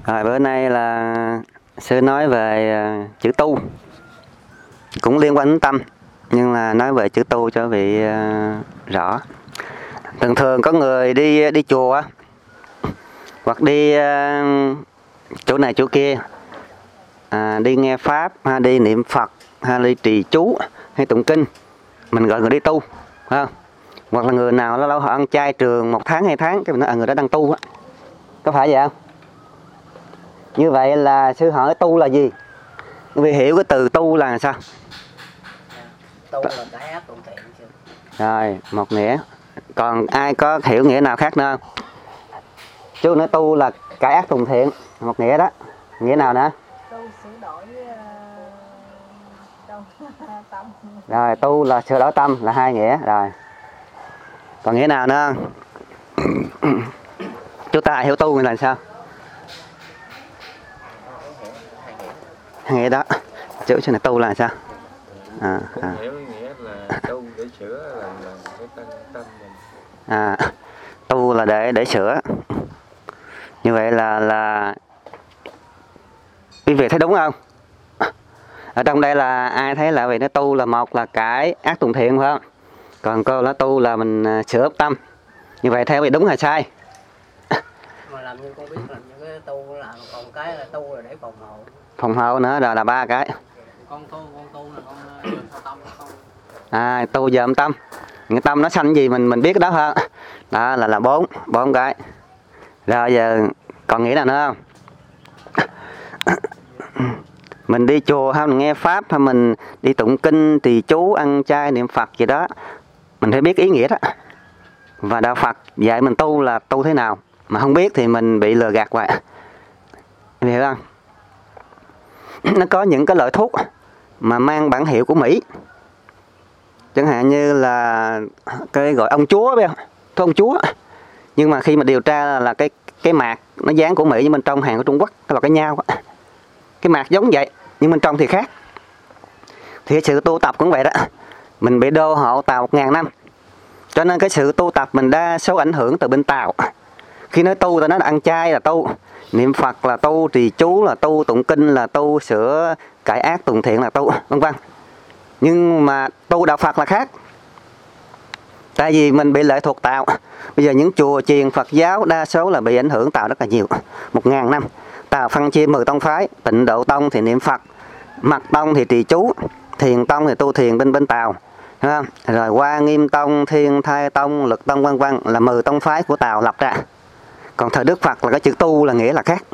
Rồi bữa nay là sư nói về chữ tu, cũng liên quan đến tâm, nhưng là nói về chữ tu cho vị rõ. Thường thường có người đi chùa hoặc đi chỗ này chỗ kia, đi nghe pháp, hay đi niệm Phật, hay đi trì chú, hay tụng kinh, mình gọi người đi tu, phải không? Hoặc là người nào lâu lâu họ ăn chay trường 1 tháng 2 tháng, cái mình nói người đó đang tu á, có phải vậy không? Như vậy là sư hỏi tu là gì? Vì hiểu cái từ tu là sao? Tu là cái ác tụng thiện. Rồi, một nghĩa. Còn ai có hiểu nghĩa nào khác nữa không? Chú nói tu là cải ác tùng thiện, một nghĩa đó. Nghĩa nào nữa? Tu sửa đổi tâm. Rồi, tu là sửa đổi tâm là 2 nghĩa. Rồi. Còn nghĩa nào nữa không? Chúng ta hiểu tu là sao? 2 nghĩa đó. Chữ này tu là sao? Hiểu nghĩa là tu để sửa là cái tâm mình. Tu là để sửa. Như vậy là quý vị thấy đúng không? Ở trong đây là ai thấy là vì nó tu là một là cải ác tùng thiện, phải không? Còn cô nó tu là mình sửa tâm. Như vậy theo vị đúng hay sai? Mà làm như con biết làm như cái tu là còn cái là tu là để phòng hộ. Phòng hộ nữa rồi là 3 cái. Con tu là con dòm tâm không. Tu dòm tâm. Cái tâm nó sanh gì mình biết cái đó hơn. Đó là 4 cái. Rồi giờ còn nghĩ nào nữa không? Mình đi chùa hay mình nghe pháp hay mình đi tụng kinh, trì chú, ăn chay, niệm Phật gì đó, mình phải biết ý nghĩa đó. Và đạo Phật dạy mình tu là tu thế nào, mà không biết thì mình bị lừa gạt vậy. Em hiểu không? Nó có những cái loại thuốc mà mang bản hiệu của Mỹ, chẳng hạn như là cái gọi ông chúa, biết không? Thuốc ông chúa. Nhưng mà khi mà điều tra là cái mạc nó dán của Mỹ, nhưng bên trong hàng của Trung Quốc là cái nhau đó. Cái mạc giống vậy nhưng bên trong thì khác. Thì cái sự tu tập cũng vậy đó. Mình bị đô hộ Tàu 1000 năm, cho nên cái sự tu tập mình đa số ảnh hưởng từ bên Tàu. Khi nói tu ta nói là ăn chay là tu, niệm Phật là tu, trì chú là tu, tụng kinh là tu, sửa cải ác tùng thiện là tu, vân vân. Nhưng mà tu đạo Phật là khác. Tại vì mình bị lệ thuộc Tàu. Bây giờ những chùa chiền Phật giáo đa số là bị ảnh hưởng Tàu rất là nhiều. 1000 năm Tàu phân chia 10 tông phái. Tịnh Độ Tông thì niệm Phật, Mật Tông thì trì chú, Thiền Tông thì tu thiền bên Tàu, rồi Hoa Nghiêm Tông, Thiên Thai Tông, Lực Tông, vân vân, là 10 tông phái của Tàu lập ra. Còn thời Đức Phật là cái chữ tu là nghĩa là khác.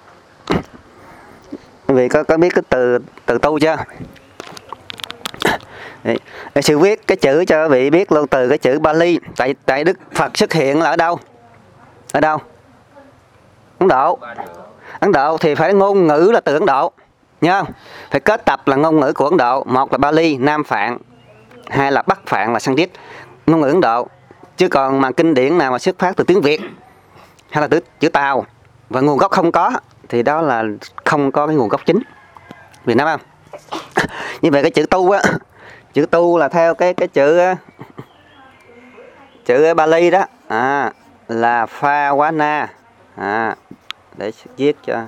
Quý vị có biết cái từ tu chưa? Sư viết cái chữ cho quý vị biết luôn, từ cái chữ Bali. Tại Đức Phật xuất hiện là ở đâu? Ở đâu? Ấn Độ. Ấn Độ thì phải ngôn ngữ là từ Ấn Độ, nhớ không? Phải kết tập là ngôn ngữ của Ấn Độ. Một là Bali, Nam Phạn, hai là Bắc Phạn là Sanskrit, ngôn ngữ Ấn Độ. Chứ còn mà kinh điển nào mà xuất phát từ tiếng Việt hay là từ chữ Tàu và nguồn gốc không có thì đó là không có cái nguồn gốc chính Việt Nam không? Như vậy cái chữ tu á, chữ tu là theo cái chữ Bali đó, là Pha Quá Na, để viết cho.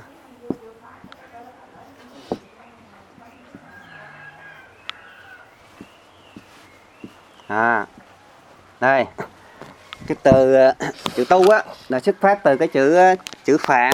Đây, cái từ chữ tu á là xuất phát từ cái chữ Phạn,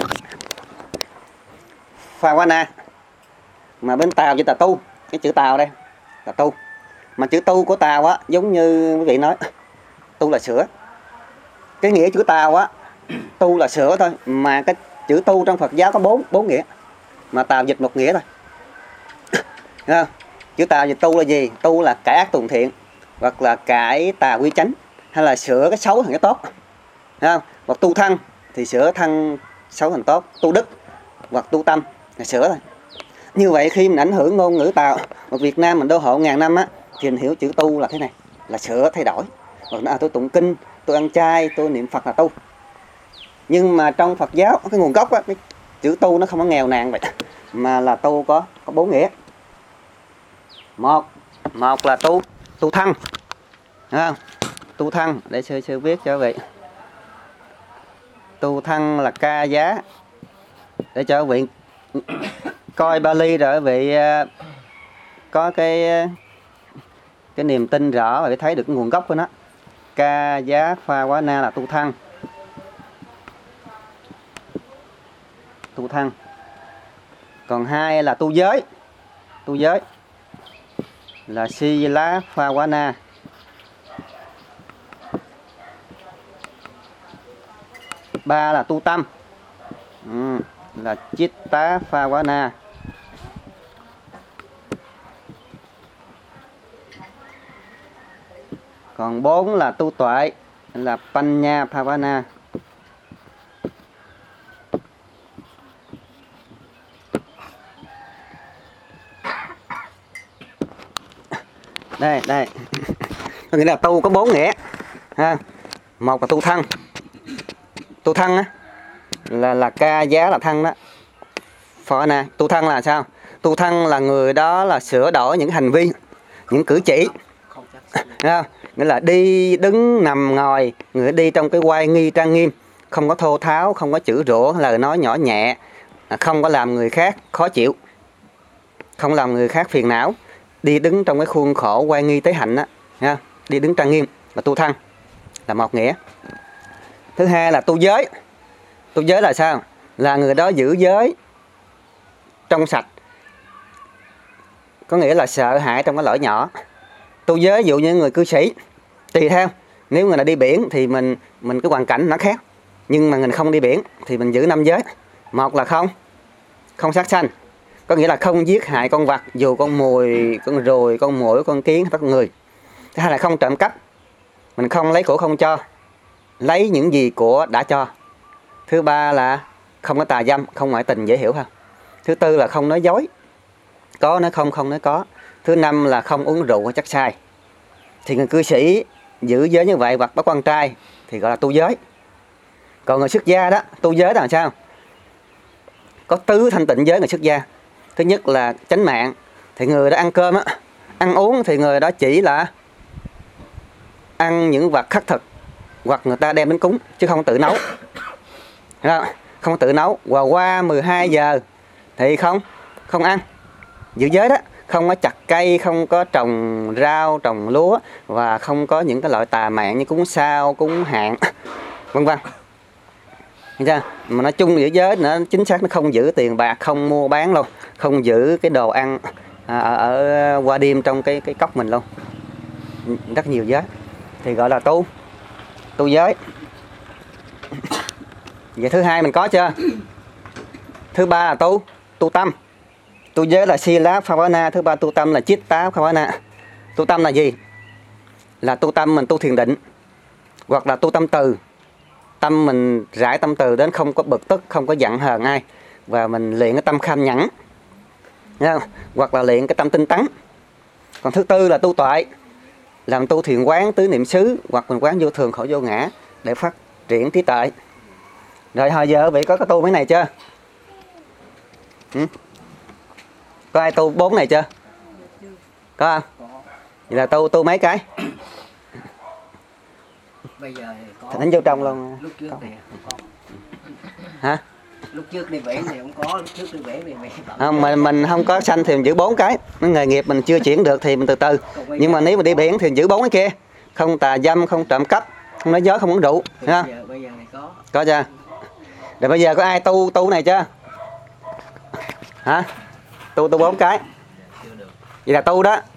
Pha Quá Na, mà bên Tàu chỉ là tu, cái chữ Tàu đây là tu. Mà chữ tu của Tàu á giống như quý vị nói, tu là sửa. Cái nghĩa chữ Tàu á, tu là sửa thôi, mà cái chữ tu trong Phật giáo có bốn nghĩa, mà Tàu dịch một nghĩa thôi. Thấy không? Chữ Tàu dịch tu là gì? Tu là cải ác tùng thiện, hoặc là cải tà quy chánh, hay là sửa cái xấu thành cái tốt. Thấy không? Hoặc tu thân thì sửa thân xấu thành tốt, tu đức hoặc tu tâm là sửa thôi. Như vậy khi mình ảnh hưởng ngôn ngữ Tàu, một Việt Nam mình đô hộ 1000 năm á, thì mình hiểu chữ tu là thế này, là sửa thay đổi. Hoặc tôi tụng kinh, tôi ăn chay, tôi niệm Phật là tu. Nhưng mà trong Phật giáo cái nguồn gốc á, cái chữ tu nó không có nghèo nàn vậy, mà là tu có 4 nghĩa. Một là tu thân, đúng không? Tu thân để sư viết cho quý vị. Tu thân là ca giá, để cho quý vị coi Bali rồi quý vị có cái niềm tin rõ và thấy được cái nguồn gốc của nó. Ca giá pha quá na là tu thăng. Tu thăng. Còn hai là tu giới. Tu giới là si lá pha quá na. Ba là tu tâm. Là chít tá pha quá na. Còn 4 là tu tuệ là Panya Bhavana. Đây, đây. Có nghĩa là tu có 4 nghĩa. Ha. Một là tu thân. Tu thân á là ca giá là thân đó. Bhavana, tu thân là sao? Tu thân là người đó là sửa đổi những hành vi, những cử chỉ. Nghĩa là đi đứng nằm ngồi, người đi trong cái oai nghi trang nghiêm, không có thô tháo, không có chửi rủa, lời nói nhỏ nhẹ, không có làm người khác khó chịu, không làm người khác phiền não, đi đứng trong cái khuôn khổ oai nghi tế hạnh á, đi đứng trang nghiêm là tu thân, là một nghĩa. Thứ hai là tu giới. Tu giới là sao? Là người đó giữ giới trong sạch, có nghĩa là sợ hãi trong cái lỗi nhỏ. Tu giới ví dụ như người cư sĩ, tùy theo, nếu người nào đi biển thì mình cái hoàn cảnh nó khác, nhưng mà người không đi biển thì mình giữ 5 giới. Một là không sát sanh, có nghĩa là không giết hại con vật, dù con mồi, con ruồi, con muỗi, con kiến, tất người. Thứ hai là không trộm cắp, mình không lấy của không cho, lấy những gì của đã cho. Thứ ba là không có tà dâm, không ngoại tình, dễ hiểu không? Thứ tư là không nói dối, có nói không, không nói có. Thứ năm là không uống rượu hay chất sai. Thì người cư sĩ giữ giới như vậy hoặc bắt quan trai thì gọi là tu giới. Còn người xuất gia đó, tu giới là sao? Có tứ thanh tịnh giới người xuất gia. Thứ nhất là chánh mạng, thì người đó ăn cơm á, ăn uống thì người đó chỉ là ăn những vật khắc thực hoặc người ta đem đến cúng, chứ không tự nấu. Không tự nấu. Và qua 12 giờ thì không ăn. Giữ giới đó, không có chặt cây, không có trồng rau, trồng lúa, và không có những cái loại tà mạng như cúng sao, cúng hạn, vân vân. Mà nói chung giữ giới nó chính xác, nó không giữ tiền bạc, không mua bán luôn, không giữ cái đồ ăn ở qua đêm trong cái cốc mình luôn. Rất nhiều giới thì gọi là tu giới. Vậy thứ hai mình có chưa? Thứ ba là tu tâm. Tu giới là Sila Bhavana, thứ ba tu tâm là Chitta Bhavana. Tu tâm là gì? Là tu tâm mình tu thiền định, hoặc là tu tâm từ. Tâm mình rải tâm từ đến không có bực tức, không có giận hờn ai, và mình luyện cái tâm kham nhẫn, hoặc là luyện cái tâm tinh tấn. Còn thứ tư là tu tuệ, làm tu thiền quán, tứ niệm xứ, hoặc mình quán vô thường khổ vô ngã để phát triển trí tuệ. Rồi hồi giờ vị có cái tu mấy này chưa? Có ai tu 4 này chưa? Có không? Vậy là tu mấy cái? Bây giờ thì có. Thỉnh vô trong luôn. Lúc trước thì không có. Hả? Lúc trước đi biển thì không có, lúc trước đi biển thì không, mình không có sanh thì mình giữ 4 cái. Cái nghề nghiệp mình chưa chuyển được thì mình từ từ. Nhưng mà nếu mà đi biển thì mình giữ 4 cái kia. Không tà dâm, không trộm cắp, không nói dối, không uống rượu. Bây giờ thì có. Có chưa? Rồi bây giờ có ai tu này chưa? Hả? Tu 4 cái. Vậy là tu đó.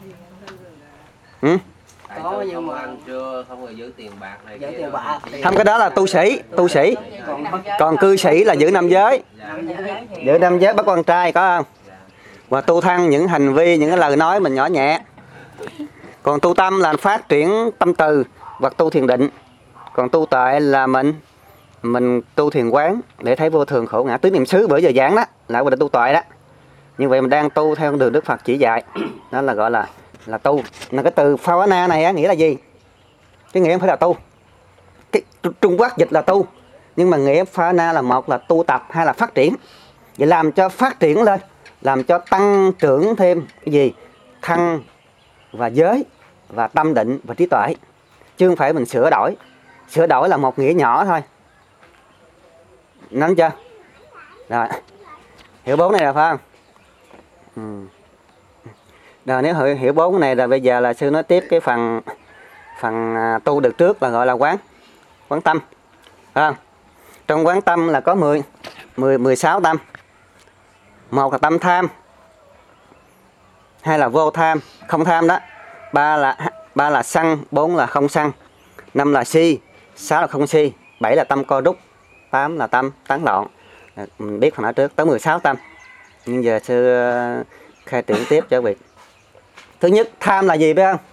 Có nhưng mà ăn trưa không rồi giữ tiền bạc này. giữ tiền bạc. Không, cái đó là tu sĩ. Còn cư sĩ là giữ 5 giới. Giữ 5 giới bắt con trai có không? Và tu thân những hành vi, những cái lời nói mình nhỏ nhẹ. Còn tu tâm là phát triển tâm từ hoặc tu thiền định. Còn tu tuệ là mình tu thiền quán để thấy vô thường khổ ngã, tứ niệm xứ bữa giờ giảng đó là gọi là tu tuệ đó. Như vậy mình đang tu theo đường Đức Phật chỉ dạy, đó là gọi là tu. Là cái từ Bhavana này á, nghĩa là gì? Cái nghĩa không phải là tu. Cái Trung Quốc dịch là tu, nhưng mà nghĩa Bhavana là một là tu tập, hai là phát triển. Vậy làm cho phát triển lên, làm cho tăng trưởng thêm cái gì? Thân và giới và tâm định và trí tuệ, chứ không phải mình sửa đổi. Sửa đổi là một nghĩa nhỏ thôi, nắm chưa? Rồi, hiểu 4 này rồi phải không? Ừ. Rồi nếu hiểu 4 này rồi bây giờ là sư nói tiếp cái phần tu được trước là gọi là quán tâm, phải không? Trong quán tâm là có 16 tâm. Một là tâm tham, hai là vô tham, không tham đó, ba là sân, 4 là không sân, 5 là si, 6 là không si, 7 là tâm co rút, 8 là tâm tán loạn. Mình biết phần ở trước tới 16 tâm. Nhưng giờ sư khai triển tiếp cho quý vị. Thứ nhất, tham là gì biết không?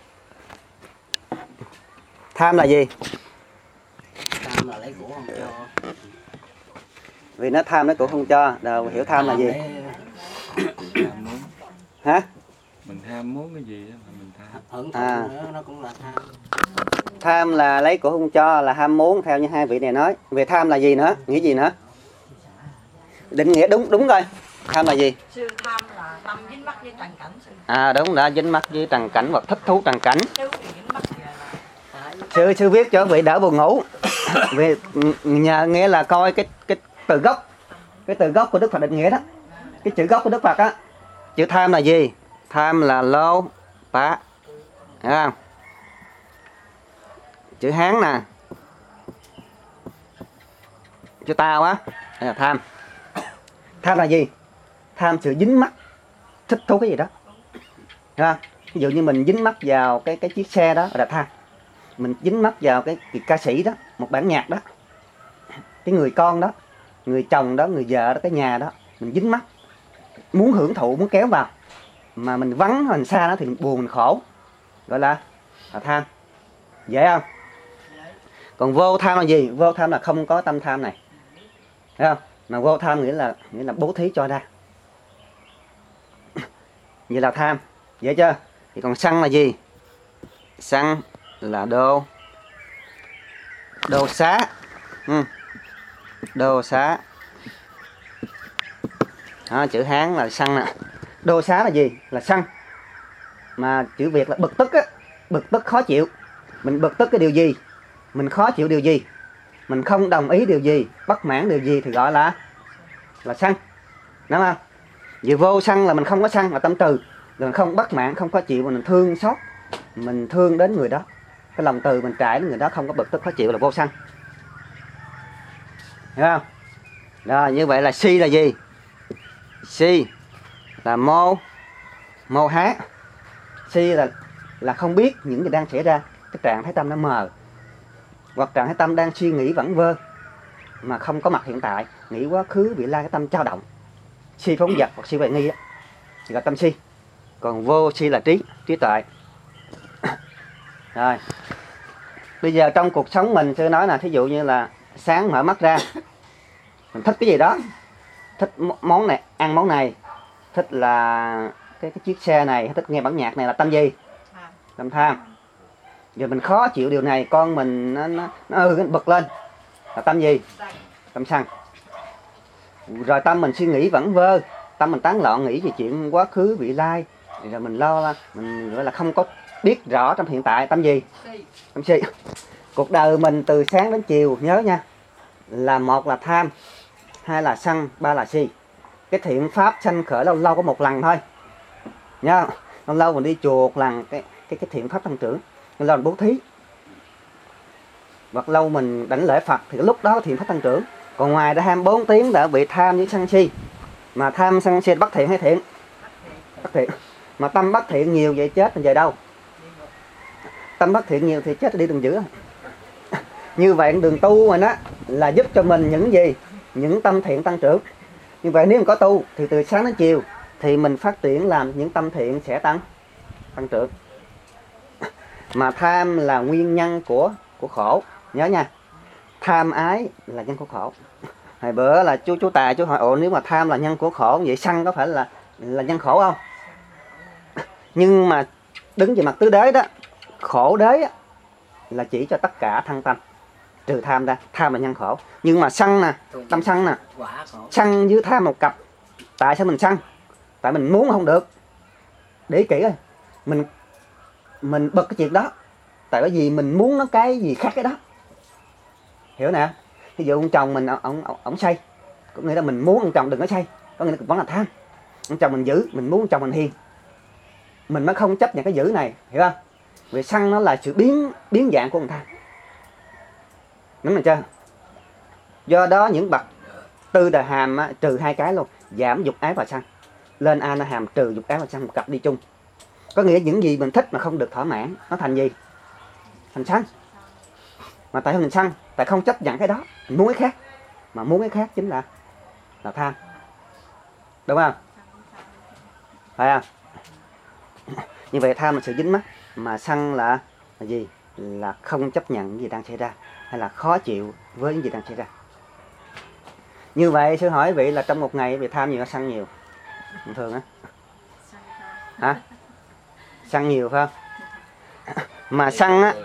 Tham là gì? Tham là lấy của không cho. Vì nó tham nó cũng không cho. Đâu hiểu tham là gì? Tham muốn. Hả? Mình tham muốn cái gì đó mà mình tham. Hưởng thụ nữa nó cũng là tham. Tham là lấy của không cho, là ham muốn theo như hai vị này nói. Về tham là gì nữa? Nghĩa gì nữa? Định nghĩa đúng rồi. Tham là gì? Sư tham là tâm dính mắc với trần cảnh sư. Đúng đó, dính mắc với trần cảnh hoặc thích thú trần cảnh. Sư thì dính mắc là Sư viết cho vị đỡ buồn ngủ. Vì nhờ nghĩa là coi cái từ gốc. Cái từ gốc của Đức Phật định nghĩa đó. Cái chữ gốc của Đức Phật á. Chữ tham là gì? Tham là lô bá. Thấy không? Chữ Hán nè. Chữ tao á. Đây là tham. Tham là gì? Tham sự dính mắc, thích thú cái gì đó. Thấy không? Ví dụ như mình dính mắc vào cái chiếc xe đó là tham. Mình dính mắc vào cái ca sĩ đó, một bản nhạc đó, cái người con đó, người chồng đó, người vợ đó, cái nhà đó, mình dính mắc, muốn hưởng thụ, muốn kéo vào, mà mình vắng mình xa đó thì mình buồn, mình khổ, gọi là tham. Dễ không? Còn vô tham là gì? Vô tham là không có tâm tham này, thấy không? Mà vô tham nghĩa là bố thí cho ra, vậy là tham. Dễ chưa? Thì còn sân là gì? Sân là đô xá. Đô xá đó, chữ Hán là sân nè. Đô xá là gì? Là sân. Mà chữ Việt là bực tức á. Bực tức khó chịu. Mình bực tức cái điều gì? Mình khó chịu điều gì? Mình không đồng ý điều gì? Bất mãn điều gì thì gọi là sân, đúng không? Vì vô sân là mình không có sân, là tâm từ. Mình không bất mãn, không khó chịu, mà mình thương xót, mình thương đến người đó, cái lòng từ mình trải đến người đó, không có bực tức khó chịu là vô sân, hiểu không? Rồi như vậy là si là gì? Si là mô há. Si là không biết những gì đang xảy ra, cái trạng thái tâm nó mờ, hoặc trạng thái tâm đang suy nghĩ vẩn vơ mà không có mặt hiện tại, nghĩ quá khứ vị lai, cái tâm dao động, si phóng dật hoặc si hoài nghi á, thì là tâm si. Còn vô si là trí tuệ. Rồi bây giờ trong cuộc sống mình sư nói là thí dụ như là sáng mở mắt ra mình thích cái gì đó, thích món này, ăn món này, thích là cái chiếc xe này, thích nghe bản nhạc này, là tâm gì? Tâm tham. Giờ mình khó chịu điều này, con mình nó bực lên, là tâm gì? Tâm sân. Rồi tâm mình suy nghĩ vẩn vơ, tâm mình tán loạn, nghĩ về chuyện quá khứ vị lai, rồi mình lo, mình gọi là không có biết rõ trong hiện tại, tâm gì? Tâm si. Cuộc đời mình từ sáng đến chiều, nhớ nha, là một là tham, hai là sân, ba là si. Cái thiện pháp sanh khởi lâu lâu có một lần thôi, nhớ không? Lâu lâu mình đi chùa một lần, cái thiện pháp tăng trưởng, lâu lâu mình bố thí, hoặc lâu mình đảnh lễ Phật thì lúc đó thiện pháp tăng trưởng. Còn ngoài ra 24 tiếng đã bị tham với sân si. Mà tham sân si bất thiện hay thiện? Bất thiện. Mà tâm bất thiện nhiều vậy chết mình về đâu? Tâm bất thiện nhiều thì chết đi đường giữa. Như vậy đường tu mình á là giúp cho mình những gì? Những tâm thiện tăng trưởng. Như vậy nếu mình có tu thì từ sáng đến chiều thì mình phát triển làm những tâm thiện sẽ tăng trưởng. Mà tham là nguyên nhân của khổ, nhớ nha. Tham ái là nhân của khổ. Hồi bữa là chú Tài chú hỏi nếu mà tham là nhân của khổ, vậy sân có phải là nhân khổ không? Nhưng mà đứng về mặt tứ đế đó, khổ đế là chỉ cho tất cả thân tâm, trừ tham ra, tham là nhân khổ. Nhưng mà sân nè, tâm sân nè, sân với tham một cặp. Tại sao mình sân? Tại mình muốn không được. Để kỹ ơi, mình bực cái chuyện đó, tại bởi vì mình muốn nó cái gì khác cái đó, hiểu nè. Ví dụ ông chồng mình ổng say, có nghĩa là mình muốn ông chồng đừng có say, có nghĩa là vẫn là tham. Ông chồng mình giữ, mình muốn ông chồng mình hiền, mình mới không chấp nhận cái giữ này, hiểu không? Vì sân nó là sự biến dạng của ông tham, đúng rồi chưa? Do đó những bậc tư đà hàm á, trừ hai cái luôn, giảm dục ái và sân, lên a na hàm trừ dục ái và sân, một cặp đi chung. Có nghĩa những gì mình thích mà không được thỏa mãn, nó thành gì? Thành sân. Mà tại mình sân, tại không chấp nhận cái đó, mình muốn cái khác, mà muốn cái khác chính là tham, đúng không? Phải không? Như vậy tham là sự dính mắc, mà sân là gì? Là không chấp nhận những gì đang xảy ra, hay là khó chịu với những gì đang xảy ra. Như vậy sư hỏi vị là trong một ngày vị tham nhiều hay sân nhiều? Thường á, hả? Sân nhiều phải không? Mà sân á,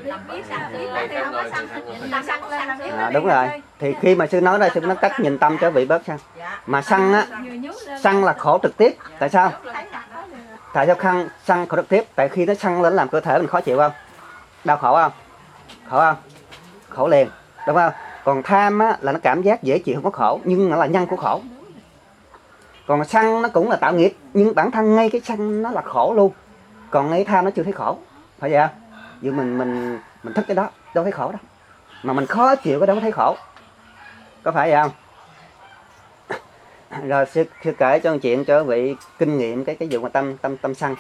đúng rồi. Thì khi mà sư nói ra sư nói cách nhìn tâm cho vị bớt sân. Mà sân á, sân là khổ trực tiếp. Tại sao? Tại sao sân khổ trực tiếp? Tại khi nó sân lên làm cơ thể mình khó chịu không? Đau khổ không? Khổ không? Khổ liền, đúng không? Còn tham á, là nó cảm giác dễ chịu không có khổ, nhưng nó là nhân của khổ. Còn sân nó cũng là tạo nghiệp, nhưng bản thân ngay cái sân nó là khổ luôn. Còn ngay tham nó chưa thấy khổ, phải vậy không? Dù mình thích cái đó, đâu thấy khổ đâu. Mà mình khó chịu cái đó mới thấy khổ. Có phải vậy không? Rồi sư kể cho một chuyện cho vị kinh nghiệm cái vụ mà tâm sân.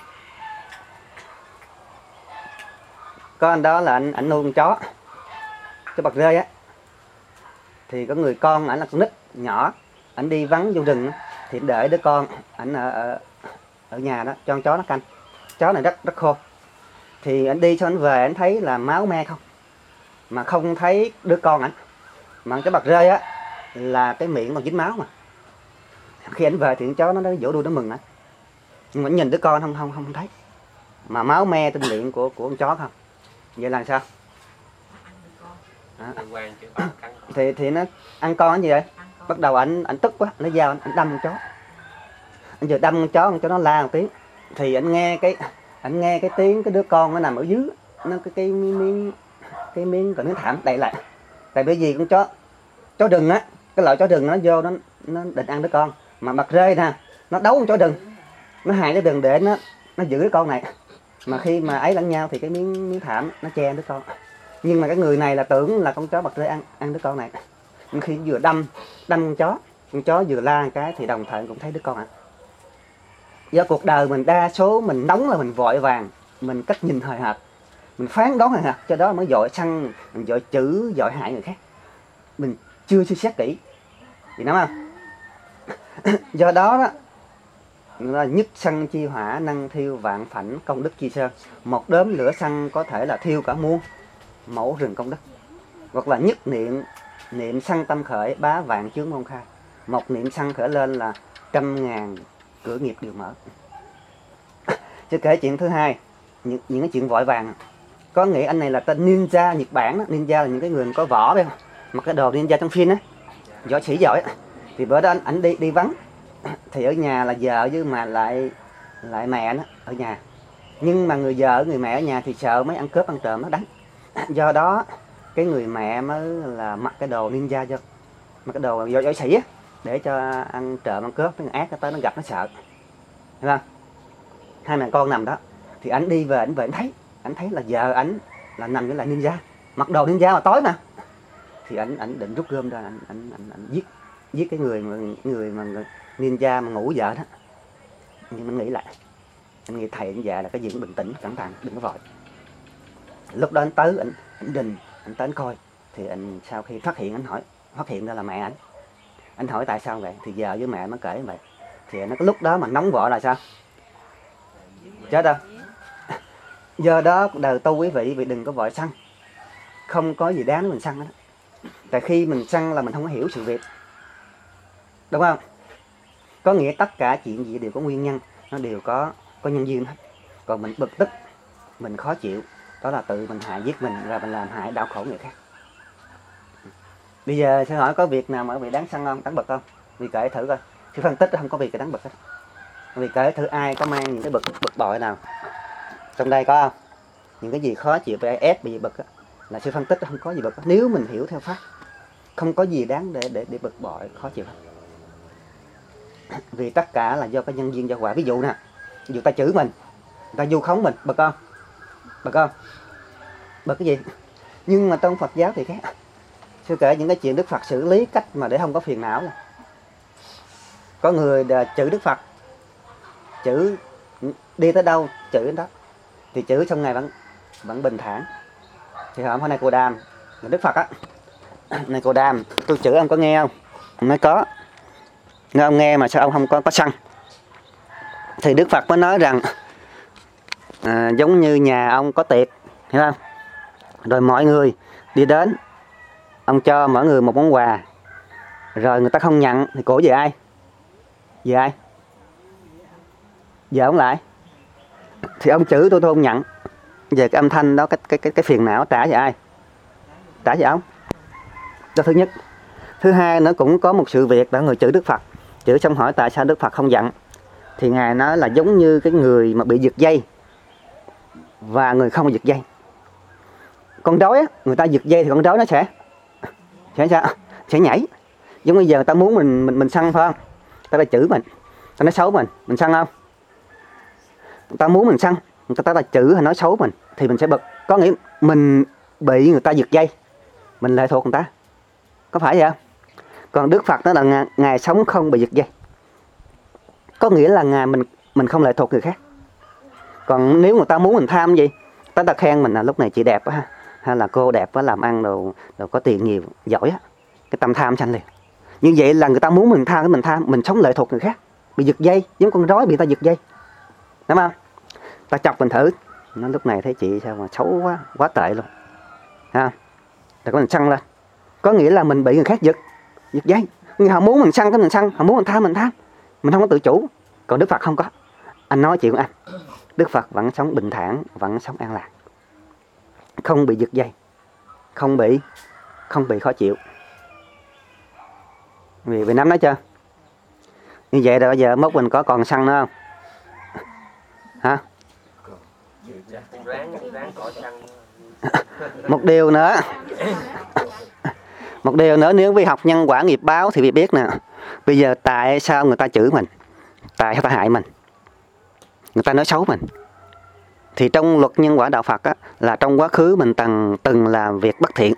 Có anh đó là anh nuôi con chó bạc rơi á. Thì có người con ảnh là con nít nhỏ, ảnh đi vắng vô rừng thì để đứa con ảnh ở nhà đó cho con chó nó canh. Chó này rất khô. Thì ảnh đi xong ảnh về ảnh thấy là máu me không, mà không thấy đứa con ảnh. Mà cái bạc rơi á là cái miệng còn dính máu mà. Khi ảnh về thì con chó nó vỗ đuôi nó mừng á, nhưng mà ảnh nhìn đứa con không thấy, mà máu me trên miệng của con chó không. Vậy là sao? Thì nó ăn con gì vậy? Bắt đầu ảnh tức quá, lấy dao ảnh đâm con chó. Anh vừa đâm con chó nó la một tiếng. Thì anh nghe cái tiếng cái đứa con nó nằm ở dưới, nó cái miếng còn miếng thảm đậy lại. Tại bởi vì con chó rừng á, cái loại chó rừng nó vô nó định ăn đứa con, mà bạc rơi nè, nó đấu con chó rừng, nó hại đứa rừng để nó giữ đứa con này. Mà khi mà ấy lẫn nhau thì cái miếng thảm nó che đứa con. Nhưng mà cái người này là tưởng là con chó bạc rơi ăn đứa con này. Nhưng khi vừa đâm con chó vừa la một cái thì đồng thời cũng thấy đứa con ạ. Do cuộc đời mình đa số mình nóng là mình vội vàng, mình cách nhìn hời hợt, mình phán đoán hời hợt, cho đó mới vội sân, mình vội chữ, vội hại người khác, mình chưa suy xét kỹ, gì đúng không? Do đó là nhất sân chi hỏa năng thiêu vạn phảnh công đức chi sơn. Một đốm lửa sân có thể là thiêu cả muôn mẫu rừng công đức. Hoặc là nhất niệm sân tâm khởi bá vạn chướng môn khai. Một niệm sân khởi lên là 100.000 cửa nghiệp đều mở. Chứ kể chuyện thứ hai, những cái chuyện vội vàng. Có nghĩa anh này là tên ninja Nhật Bản đó. Ninja là những cái người có võ, biết không? Mặc cái đồ ninja trong phim á, võ sĩ giỏi. Thì bữa đó anh đi vắng, thì ở nhà là vợ với mà lại mẹ nó ở nhà. Nhưng mà người vợ người mẹ ở nhà thì sợ mấy ăn cướp ăn trộm nó đánh. Do đó cái người mẹ mới là mặc cái đồ ninja vô, mặc cái đồ võ sĩ á, để cho ăn trộm ăn cướp, nó ác nó tới nó gặp nó sợ, hiểu không? Hai mẹ con nằm đó, thì ảnh đi về ảnh thấy là vợ ảnh là nằm với lại ninja, mặc đồ ninja mà tối mà, thì ảnh định rút gươm ra ảnh giết cái người mà ninja mà ngủ vợ đó. Nhưng mình nghĩ lại, anh nghĩ thầy anh dạy là cái gì cũng bình tĩnh cẩn thận, đừng có vội. Lúc đó anh tới anh đình, anh tới anh coi, thì anh sau khi phát hiện ra là mẹ anh hỏi tại sao vậy, thì vợ với mẹ mới kể vậy. Thì nó cái lúc đó mà nóng vội là sao? Chết đâu. Do đó đời tu quý vị đừng có vội sân, không có gì đáng để mình sân đó. Tại khi mình sân là mình không có hiểu sự việc, đúng không? Có nghĩa tất cả chuyện gì đều có nguyên nhân, nó đều có nhân duyên hết. Còn mình bực tức, mình khó chịu, đó là tự mình hại giết mình, rồi mình làm hại đau khổ người khác. Bây giờ sẽ hỏi có việc nào mà bị đáng sân không, đáng bực không? Vì kể thử coi. Sư phân tích không có việc cái đáng bực hết. Vì kể thử ai có mang những cái bực bội nào trong đây có không? Những cái gì khó chịu, bị ép, bị bực á, là sư phân tích không có gì bực. Nếu mình hiểu theo pháp, không có gì đáng để bực bội, khó chịu hết. Vì tất cả là do cái nhân duyên do quả. Ví dụ nè, ví dụ ta chửi mình, ta vu khống mình, bực không? Bực không? Bực cái gì? Nhưng mà trong Phật giáo thì khác. Sư kể những cái chuyện Đức Phật xử lý cách mà để không có phiền não. Có người chửi Đức Phật, chửi đi tới đâu chửi đến đó, thì chửi xong ngày vẫn bình thản. Thì hỏi hôm nay cô Đàm, Đức Phật á, này cô Đàm, tôi chửi ông có nghe không? Ông nói có. Nếu ông nghe mà sao ông không có sân? Thì Đức Phật mới nói rằng giống như nhà ông có tiệc, hiểu không? Rồi mọi người đi đến, ông cho mỗi người một món quà, rồi người ta không nhận thì cổ về ai? Về ai? Về ông lại. Thì ông chửi tôi không nhận, về cái âm thanh đó, cái phiền não trả về ai? Trả về ông. Đó thứ nhất. Thứ hai, nó cũng có một sự việc đó, người chửi Đức Phật, chửi xong hỏi tại sao Đức Phật không giận. Thì Ngài nói là giống như cái người mà bị giật dây và người không giật dây. Con rối á, người ta giật dây thì con rối nó sẽ sao? Sẽ nhảy. Giống như giờ người ta muốn mình săn phải không? Ta đã chửi mình, ta nói xấu mình săn không? Người ta muốn mình săn, người ta chửi hay nói xấu mình thì mình sẽ bực. Có nghĩa mình bị người ta giật dây, mình lệ thuộc người ta. Có phải vậy không? Còn Đức Phật đó là Ngài sống không bị giật dây. Có nghĩa là Ngài mình không lệ thuộc người khác. Còn nếu người ta muốn mình tham gì, ta khen mình là lúc này chị đẹp á, hay là cô đẹp á, làm ăn đồ có tiền nhiều, giỏi á, cái tâm tham sanh liền. Như vậy là người ta muốn mình tham, mình sống lệ thuộc người khác, bị giật dây, giống con rối bị ta giật dây, đúng không? Ta chọc mình thử, nó lúc này thấy chị sao mà xấu quá tệ luôn, ha? Rồi có mình săn lên, có nghĩa là mình bị người khác giật dây. Nhưng họ muốn mình săn cái mình săn, họ muốn mình tham, mình không có tự chủ. Còn Đức Phật không có. Anh nói chuyện của anh, Đức Phật vẫn sống bình thản, vẫn sống an lạc, không bị giật dây, không bị khó chịu. Vì nắm nói chưa? Như vậy rồi bây giờ mốt mình có còn săn nữa không? Hả? Ráng cỏ săn. Một điều nữa, nếu vi học nhân quả nghiệp báo thì vi biết nè. Bây giờ tại sao người ta chửi mình? Tại sao ta hại mình? Người ta nói xấu mình. Thì trong luật nhân quả đạo Phật á, là trong quá khứ mình từng làm việc bất thiện.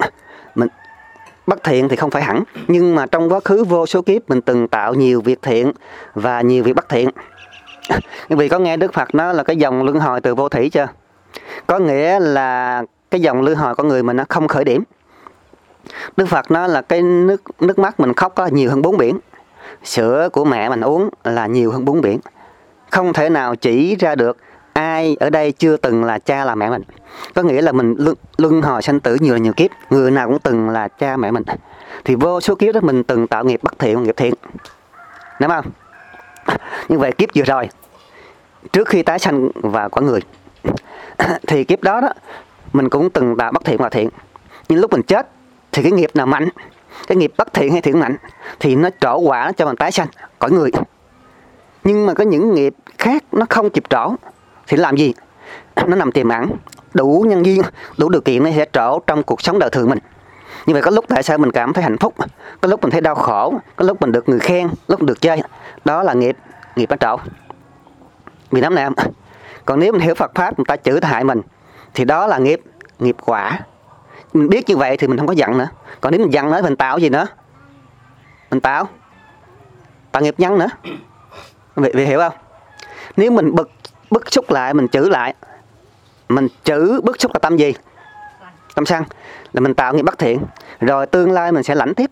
Bất thiện thì không phải hẳn, nhưng mà trong quá khứ vô số kiếp mình từng tạo nhiều việc thiện và nhiều việc bất thiện. Vì có nghe Đức Phật nói là cái dòng luân hồi từ vô thủy chưa? Có nghĩa là cái dòng luân hồi con người mình nó không khởi điểm. Đức Phật nói là cái nước mắt mình khóc có nhiều hơn 4 biển. Sữa của mẹ mình uống là nhiều hơn 4 biển. Không thể nào chỉ ra được ai ở đây chưa từng là cha là mẹ mình. Có nghĩa là mình luân hồi sanh tử nhiều kiếp, người nào cũng từng là cha mẹ mình. Thì vô số kiếp đó mình từng tạo nghiệp bất thiện, nghiệp thiện, đúng không? Như vậy kiếp vừa rồi, trước khi tái sanh vào cõi người, thì kiếp đó mình cũng từng tạo bất thiện và thiện. Nhưng lúc mình chết thì cái nghiệp nào mạnh, cái nghiệp bất thiện hay thiện mạnh, thì nó trổ quả cho mình tái sanh cõi người. Nhưng mà có những nghiệp khác nó không kịp trổ thì làm gì? Nó nằm tiềm ẩn, đủ nhân duyên, đủ điều kiện nó sẽ trổ trong cuộc sống đời thường mình. Như vậy có lúc tại sao mình cảm thấy hạnh phúc, có lúc mình thấy đau khổ, có lúc mình được người khen, lúc mình được chơi. Đó là nghiệp nó trổ. Vì nắm này không? Còn nếu mình hiểu Phật Pháp, người ta chửi hại mình, thì đó là nghiệp quả. Mình biết như vậy thì mình không có giận nữa. Còn nếu mình giận nữa, mình tạo gì nữa? Mình tạo nghiệp nhân nữa. Vì hiểu không? Nếu mình bức xúc lại, mình chửi lại, mình chửi bức xúc là tâm gì? Tâm sân. Là mình tạo nghiệp bất thiện. Rồi tương lai mình sẽ lãnh tiếp.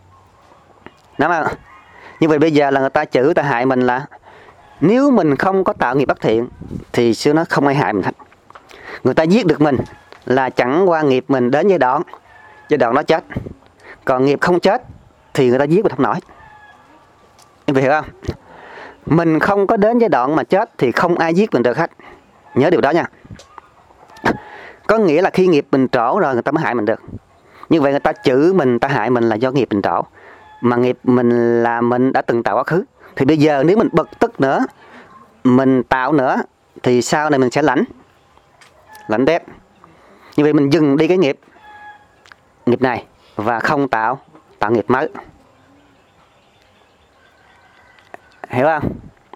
Đúng không? Như vậy bây giờ là người ta chửi, người ta hại mình là nếu mình không có tạo nghiệp bất thiện thì xưa nó không ai hại mình hết. Người ta giết được mình là chẳng qua nghiệp mình đến giai đoạn đó chết. Còn nghiệp không chết thì người ta giết mình không nổi. Em hiểu không? Mình không có đến giai đoạn mà chết thì không ai giết mình được hết. Nhớ điều đó nha. Có nghĩa là khi nghiệp mình trổ rồi người ta mới hại mình được. Như vậy người ta chửi mình, người ta hại mình là do nghiệp mình trổ. Mà nghiệp mình là mình đã từng tạo quá khứ. Thì bây giờ nếu mình bực tức nữa, mình tạo nữa, thì sau này mình sẽ lãnh đét. Như vậy mình dừng đi cái nghiệp này và không tạo nghiệp mới. Hiểu không?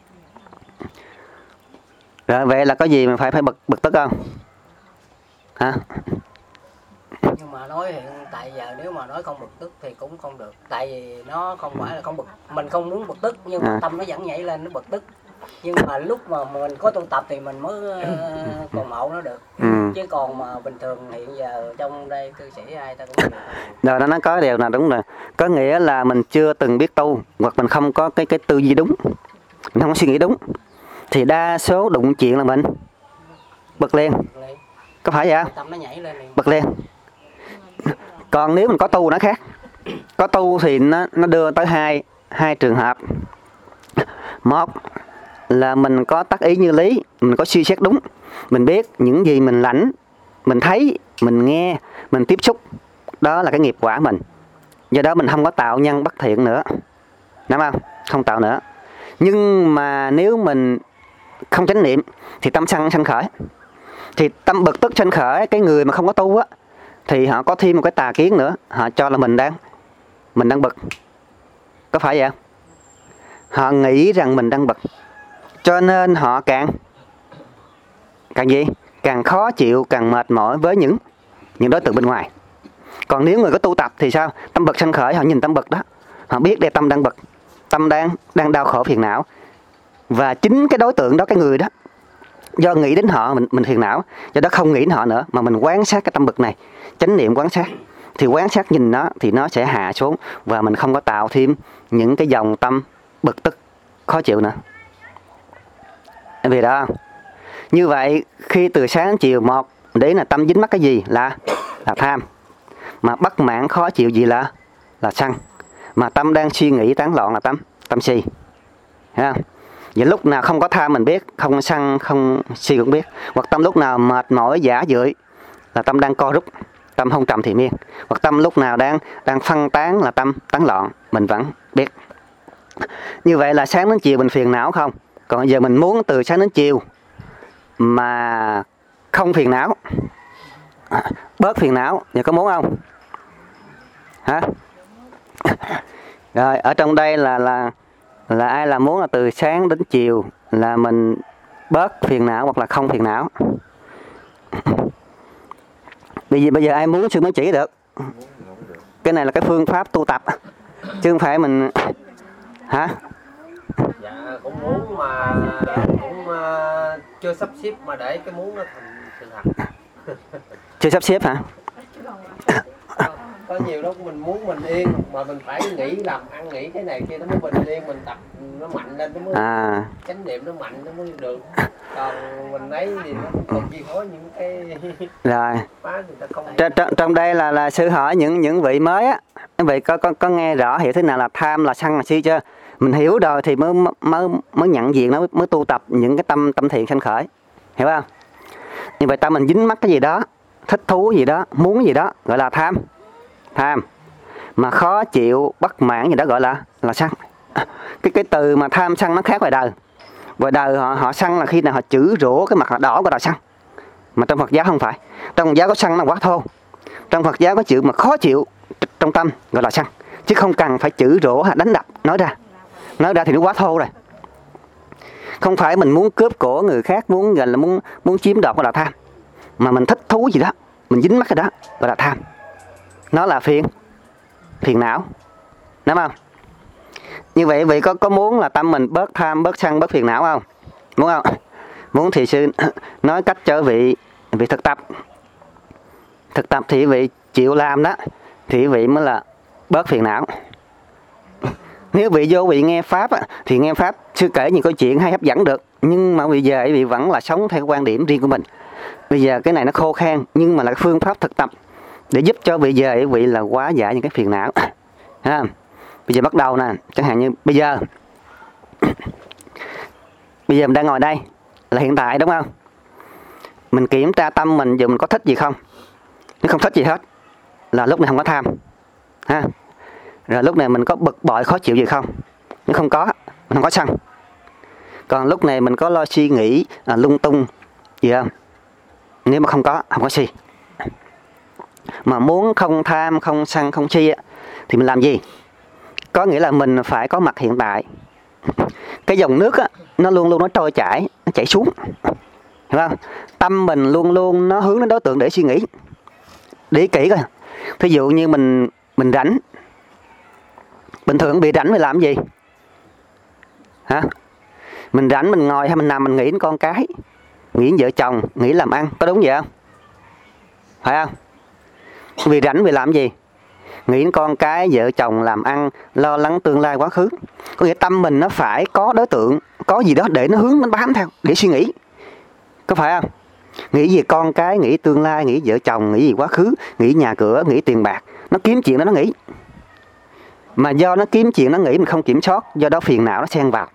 Rồi vậy là có gì mình phải bực tức không? Hả? Nhưng mà nói hiện tại giờ nếu mà nói không bực tức thì cũng không được, tại vì nó không phải là không bực, mình không muốn bực tức nhưng mà tâm nó vẫn nhảy lên nó bực tức. Nhưng mà lúc mà mình có tu tập thì mình mới còn mậu nó được. Chứ còn mà bình thường hiện giờ trong đây cư sĩ ai ta cũng được. Rồi nó có điều nào đúng rồi, có nghĩa là mình chưa từng biết tu, hoặc mình không có cái tư duy đúng, mình không có suy nghĩ đúng, thì đa số đụng chuyện là mình bực liền. Có phải vậy không? Tâm nó nhảy lên liền. Bực liền. Còn nếu mình có tu nó khác. Có tu thì nó đưa tới hai trường hợp. Một là mình có tác ý như lý, mình có suy xét đúng, mình biết những gì mình lãnh, mình thấy, mình nghe, mình tiếp xúc, đó là cái nghiệp quả mình. Do đó mình không có tạo nhân bất thiện nữa, đúng không? Không tạo nữa. Nhưng mà nếu mình không chánh niệm thì tâm sân khởi, thì tâm bực tức sân khởi. Cái người mà không có tu á thì họ có thêm một cái tà kiến nữa, họ cho là mình đang bực. Có phải vậy không? Họ nghĩ rằng mình đang bực, cho nên họ càng gì? Càng khó chịu, càng mệt mỏi với những đối tượng bên ngoài. Còn nếu người có tu tập thì sao? Tâm bực sanh khởi, họ nhìn tâm bực đó, họ biết đây tâm đang bực, tâm đang đau khổ phiền não. Và chính cái đối tượng đó, cái người đó, do nghĩ đến họ mình phiền não, do đó không nghĩ đến họ nữa, mà mình quan sát cái tâm bực này, chánh niệm quan sát, thì quan sát nhìn nó thì nó sẽ hạ xuống, và mình không có tạo thêm những cái dòng tâm bực tức khó chịu nữa. Vì đó, như vậy khi từ sáng đến chiều, một đấy là tâm dính mắc cái gì là tham, mà bất mãn khó chịu gì là sân, mà tâm đang suy nghĩ tán loạn là tâm si. Thấy không? Vậy lúc nào không có tham mình biết, không sân không si cũng biết. Hoặc tâm lúc nào mệt mỏi giả dưỡi là tâm đang co rút, tâm không trầm thì miên. Hoặc tâm lúc nào đang phân tán là tâm tán loạn, mình vẫn biết. Như vậy là sáng đến chiều mình phiền não không? Còn giờ mình muốn từ sáng đến chiều mà không phiền não, bớt phiền não, giờ có muốn không? Hả? Rồi ở trong đây là ai là muốn là từ sáng đến chiều là mình bớt phiền não hoặc là không phiền não? Bây giờ ai muốn sư mới chỉ được. Cái này là cái phương pháp tu tập, chứ không phải mình hả? Dạ cũng muốn mà cũng chưa sắp xếp mà để cái muốn nó thành sự thật. Chưa sắp xếp hả? Có nhiều lúc mình muốn mình yên mà mình phải nghĩ làm ăn nghĩ cái này kia nó mới bình yên, mình tập nó mạnh lên nó mới chánh niệm nó mạnh nó mới được. Còn mình ấy thì nó không chi phối những cái rồi không... trong đây là sư hỏi những vị mới á, các vị có nghe rõ hiểu thế nào là tham là sân là si chưa? Mình hiểu rồi thì mới nhận diện nó, mới tu tập những cái tâm thiện sanh khởi, hiểu không? Như vậy tâm mình dính mắc cái gì đó, thích thú gì đó, muốn gì đó gọi là tham, mà khó chịu bất mãn gì đó gọi là sân. Cái từ mà tham sân nó khác ngoài đời. Ngoài đời họ sân là khi nào họ chửi rủa cái mặt họ đỏ gọi là sân, mà trong Phật giáo không phải. Trong Phật giáo có sân nó quá thô, trong Phật giáo có chịu mà khó chịu trong tâm gọi là sân, chứ không cần phải chửi rủa hay đánh đập. Nói ra thì nó quá thô rồi. Không phải mình muốn cướp của người khác, muốn gần là muốn chiếm đoạt gọi là tham, mà mình thích thú gì đó, mình dính mắc cái đó gọi là tham. Nó là phiền não, đúng không? Như vậy vị có muốn là tâm mình bớt tham, bớt sân, bớt phiền não không? Muốn không? Muốn thì sư nói cách cho vị thực tập. Thực tập thì vị chịu làm đó, thì vị mới là bớt phiền não. Nếu vị vô vị nghe pháp á, thì nghe pháp sư kể những câu chuyện hay hấp dẫn được, nhưng mà bây giờ vị vẫn là sống theo quan điểm riêng của mình. Bây giờ cái này nó khô khan, nhưng mà là phương pháp thực tập để giúp cho bây giờ vị là hóa giải những cái phiền não. Ha. Bây giờ bắt đầu nè, chẳng hạn như bây giờ mình đang ngồi đây là hiện tại, đúng không? Mình kiểm tra tâm mình giờ mình có thích gì không? Nếu không thích gì hết là lúc này không có tham, ha. Rồi lúc này mình có bực bội khó chịu gì không? Nếu không có, mình không có sân. Còn lúc này mình có lo suy nghĩ lung tung gì không? Nếu mà không có si. Mà muốn không tham, không sân, không si thì mình làm gì? Có nghĩa là mình phải có mặt hiện tại. cái dòng nước á, nó luôn luôn nó trôi chảy, nó chảy xuống, hiểu không? Tâm mình luôn luôn nó hướng đến đối tượng để suy nghĩ. Để ý kỹ coi. Thí dụ như mình rảnh, bình thường bị rảnh mình làm gì? Hả? Mình rảnh mình ngồi hay mình nằm mình nghĩ đến con cái, nghĩ đến vợ chồng, nghĩ làm ăn, có đúng vậy không? Phải không? Vì rảnh vì làm gì? Nghĩ đến con cái, vợ chồng, làm ăn, lo lắng tương lai quá khứ. Có nghĩa tâm mình nó phải có đối tượng, có gì đó để nó hướng, nó bám theo, để suy nghĩ. Có phải không? Nghĩ về con cái, nghĩ tương lai, nghĩ vợ chồng, nghĩ gì quá khứ, nghĩ nhà cửa, nghĩ tiền bạc. Nó kiếm chuyện đó nó nghĩ. Mà do nó kiếm chuyện nó nghĩ mình không kiểm soát, do đó phiền não nó xen vào.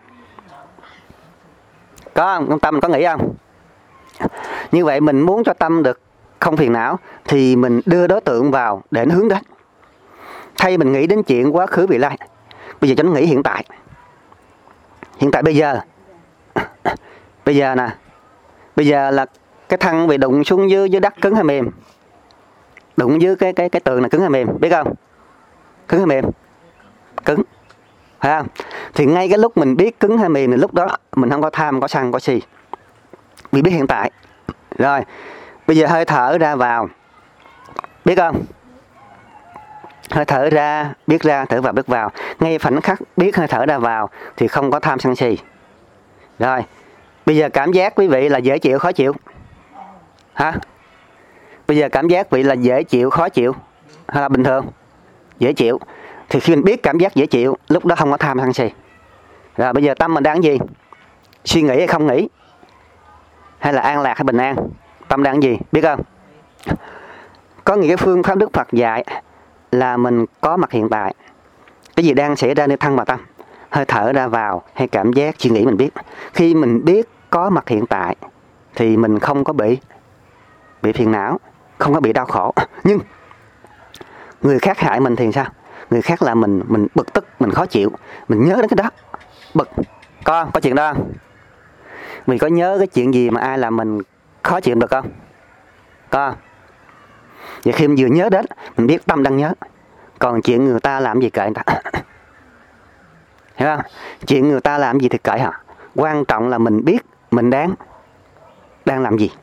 Có không? Con tâm mình có nghĩ không? Như vậy mình muốn cho tâm được không phiền não thì mình đưa đối tượng vào để nó hướng đến. Thay mình nghĩ đến chuyện quá khứ vị lai, bây giờ cho nó nghĩ hiện tại. Hiện tại bây giờ. Bây giờ nè. Bây giờ là cái thân bị đụng xuống dưới đất cứng hay mềm? Đụng dưới cái tường là cứng hay mềm, biết không? Cứng hay mềm? Cứng. Phải không? Thì ngay cái lúc mình biết cứng hay mềm thì lúc đó mình không có tham, có sân, có si. Vì biết hiện tại. Rồi, bây giờ hơi thở ra vào. Biết không? Hơi thở ra, biết ra, thở vào, biết vào. Ngay khoảnh khắc biết hơi thở ra vào thì không có tham sân si. Rồi, bây giờ cảm giác quý vị là dễ chịu, khó chịu? Hả? Bây giờ cảm giác quý vị là dễ chịu, khó chịu? Hay là bình thường? Dễ chịu. Thì khi mình biết cảm giác dễ chịu, lúc đó không có tham sân si. Rồi bây giờ tâm mình đang gì? Suy nghĩ hay không nghĩ? Hay là an lạc hay bình an? Tâm đang gì? Biết không? Có những cái phương pháp Đức Phật dạy là mình có mặt hiện tại. Cái gì đang xảy ra nơi thân và tâm, hơi thở ra vào hay cảm giác suy nghĩ mình biết. Khi mình biết có mặt hiện tại thì mình không có bị phiền não, không có bị đau khổ. Nhưng người khác hại mình thì sao? Người khác là mình bực tức, mình khó chịu, mình nhớ đến cái đó, bực. Có chuyện đó không? Mình có nhớ cái chuyện gì mà ai làm mình khó chịu được không? Có. Vậy khi mình vừa nhớ đến, mình biết tâm đang nhớ. Còn chuyện người ta làm gì kệ người ta. Hiểu không? Chuyện người ta làm gì thì kệ họ. Quan trọng là mình biết mình đang làm gì.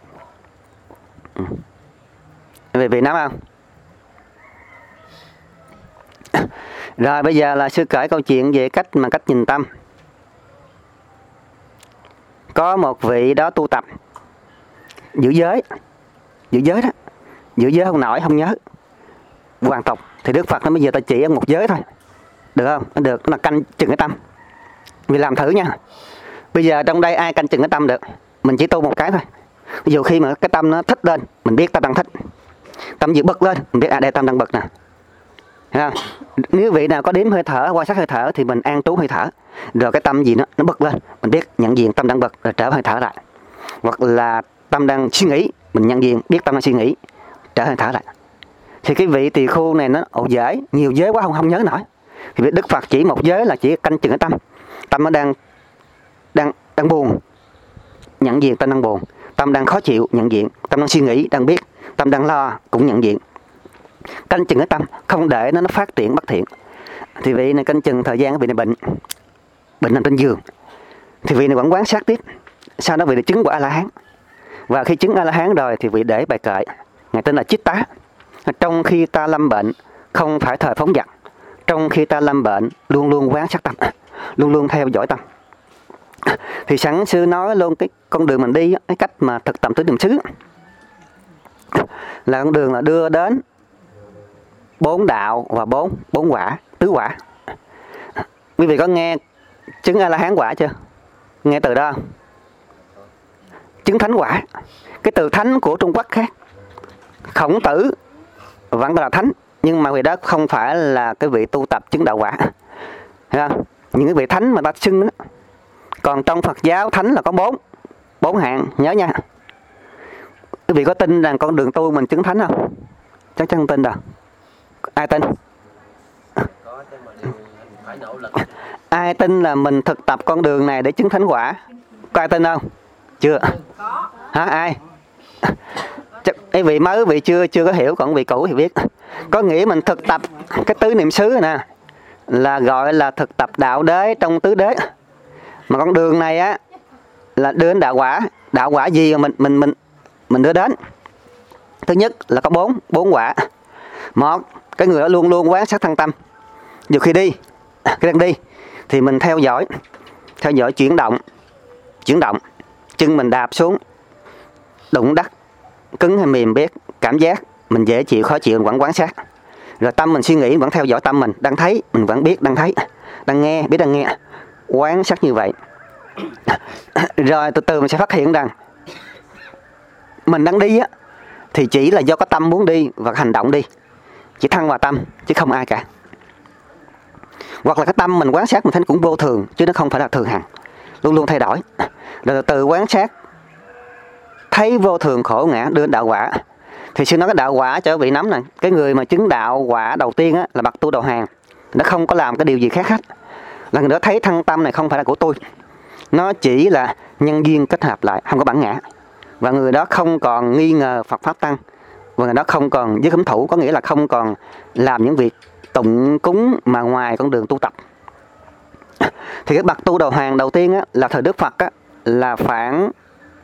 Vì nắm không? Rồi bây giờ là sư kể câu chuyện về cách nhìn tâm. Có một vị đó tu tập giữ giới đó, giữ giới không nổi, không nhớ, hoàn tục. Thì Đức Phật nó bây giờ ta chỉ ở một giới thôi, được không? Nó được, nó là canh chừng cái tâm. Vì làm thử nha. Bây giờ trong đây ai canh chừng cái tâm được? Mình chỉ tu một cái thôi. Ví dụ khi mà cái tâm nó thích lên, mình biết tâm đang thích. Tâm vừa bực lên, mình biết đây tâm đang bực nè. Thấy không? Nếu vị nào có đếm hơi thở, quan sát hơi thở thì mình an trú hơi thở. Rồi cái tâm gì nó bực lên, mình biết nhận diện tâm đang bực rồi trở hơi thở lại. Hoặc là tâm đang suy nghĩ, mình nhận diện biết tâm đang suy nghĩ, trở hơi thở lại. Thì cái vị tỳ khưu này nó dễ, nhiều giới quá không nhớ nổi. Thì Đức Phật chỉ một giới là chỉ canh chừng cái tâm. Tâm nó đang buồn, nhận diện tâm đang buồn. Tâm đang khó chịu, nhận diện. Tâm đang suy nghĩ, đang biết. Tâm đang lo, cũng nhận diện. Canh chừng cái tâm, không để nó phát triển bất thiện. Thì vị này canh chừng thời gian vị này bệnh nằm trên giường. Thì vị này vẫn quán sát tiếp. Sau đó vị này chứng quả A-la-hán. Và khi chứng A-la-hán rồi thì vị để bài kệ. Ngài tên là Chít Tá. Trong khi ta lâm bệnh, không phải thời phóng dật. Trong khi ta lâm bệnh, luôn luôn quán sát tâm, luôn luôn theo dõi tâm. Thì sẵn sư nói luôn cái con đường mình đi, cái cách mà thực tập tứ niệm xứ là con đường là đưa đến 4 đạo và 4 quả, tứ quả. Quý vị có nghe chứng A-la-hán quả chưa? Nghe từ đó không? Chứng thánh quả. Cái từ thánh của Trung Quốc khác. Khổng Tử vẫn là thánh, nhưng mà vị đó không phải là cái vị tu tập chứng đạo quả. Thấy không? Những cái vị thánh mà ta xưng đó. Còn trong Phật giáo thánh là có 4 hạng, nhớ nha. Quý vị có tin rằng con đường tu mình chứng thánh không? Chắc chắn không tin đâu. Ai tin? Ai tin là mình thực tập con đường này để chứng thánh quả? Có ai tin không? Chưa? Hả? Ai? Cái vị mới, vị chưa có hiểu, còn vị cũ thì biết. Có nghĩa mình thực tập cái tứ niệm xứ nè, là gọi là thực tập đạo đế trong tứ đế. Mà con đường này á là đưa đến đạo quả. Đạo quả gì mà mình đưa đến? Thứ nhất là có bốn quả. Một, cái người đó luôn luôn quán sát thân tâm. Nhiều khi đi, cái đang đi thì mình theo dõi chuyển động, chân mình đạp xuống, đụng đất cứng hay mềm biết, cảm giác mình dễ chịu khó chịu mình vẫn quán sát. Rồi tâm mình suy nghĩ vẫn theo dõi tâm mình, đang thấy mình vẫn biết đang thấy, đang nghe biết đang nghe, quán sát như vậy. Rồi từ từ mình sẽ phát hiện rằng mình đang đi á thì chỉ là do có tâm muốn đi và hành động đi, chỉ thân vào tâm chứ không ai cả. Hoặc là cái tâm mình quán sát mình thấy cũng vô thường chứ nó không phải là thường hằng, luôn luôn thay đổi. Rồi từ quan sát thấy vô thường khổ ngã đưa đến đạo quả. Thì sư nói cái đạo quả cho vị nắm này, cái người mà chứng đạo quả đầu tiên á, là bậc tu đầu hàng. Nó không có làm cái điều gì khác hết, là người đó thấy thân tâm này không phải là của tôi, nó chỉ là nhân duyên kết hợp lại, không có bản ngã. Và người đó không còn nghi ngờ Phật Pháp Tăng, và người đó không còn với cấm thủ, có nghĩa là không còn làm những việc tụng cúng mà ngoài con đường tu tập. Thì cái bậc tu đầu hàng đầu tiên á, là thời Đức Phật á, là khoảng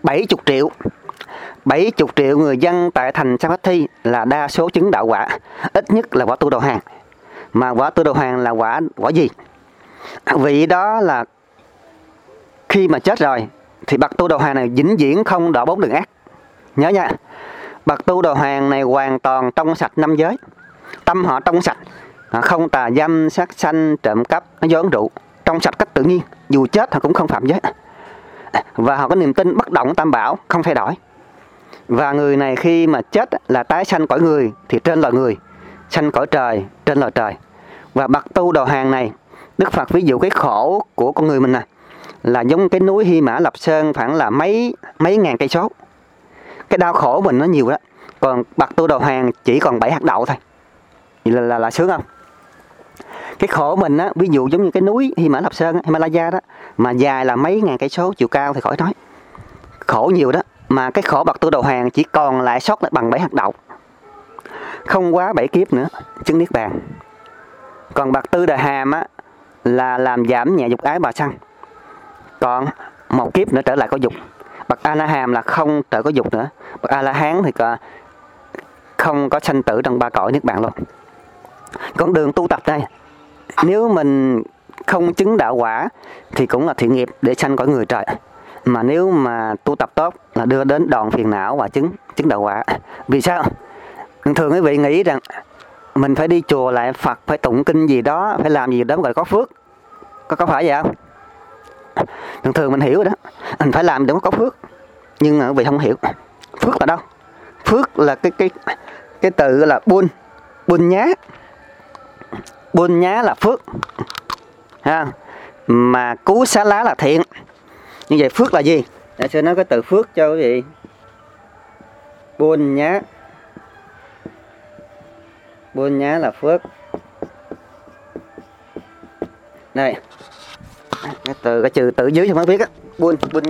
70 triệu người dân tại thành Savatthi là đa số chứng đạo quả, ít nhất là quả tu đầu hàng. Mà quả tu đầu hàng là quả gì? Vị đó là khi mà chết rồi thì bậc tu đầu hàng này vĩnh viễn không đọa 4 đường ác. Nhớ nha, bậc tu đầu hàng này hoàn toàn trong sạch 5 giới, tâm họ trong sạch, không tà dâm, sát sanh, trộm cắp, do uống rượu, trong sạch cách tự nhiên, dù chết họ cũng không phạm giới. Và họ có niềm tin bất động tam bảo, không thay đổi. Và người này khi mà chết là tái sanh cõi người thì trên loài người, sanh cõi trời trên loài trời. Và bậc tu đầu hàng này, Đức Phật ví dụ cái khổ của con người mình nè, là giống cái núi Hy Mã Lập Sơn khoảng là mấy ngàn cây số. Cái đau khổ mình nó nhiều đó. Còn bậc tu đầu hàng chỉ còn 7 hạt đậu thôi. Vậy là sướng không? Cái khổ mình á, ví dụ giống như cái núi Hy Mã Lập Sơn, Himalaya đó, mà dài là mấy ngàn cây số, chiều cao thì khỏi nói. Khổ nhiều đó. Mà cái khổ bậc tu đầu hàng chỉ còn lại sót lại bằng 7 hạt đậu, không quá 7 kiếp nữa chứng niết bàn. Còn bậc tư đà hàm á, là làm giảm nhẹ dục ái bà sanh, còn 1 kiếp nữa trở lại có dục. Bậc A La Hàm là không trở có dục nữa. Bậc A La Hán thì không có sanh tử trong 3 cõi niết bàn luôn. Con đường tu tập đây, nếu mình không chứng đạo quả thì cũng là thiện nghiệp để sanh cõi người trời. Mà nếu mà tu tập tốt là đưa đến đoạn phiền não và chứng đạo quả. Vì sao? Thường quý vị nghĩ rằng mình phải đi chùa lại Phật, phải tụng kinh gì đó, phải làm gì đó gọi có phước. Có phải vậy không? Thường mình hiểu đó, mình phải làm để có phước. Nhưng quý vị không hiểu phước là đâu. Phước là cái từ là buôn nhá. Buôn nhá là phước ha. Mà cú xá lá là thiện. Như vậy phước là gì? Để sư nói cái từ phước cho quý vị. Buôn nhá là phước. Đây, cái từ dưới cho mới biết á. Buôn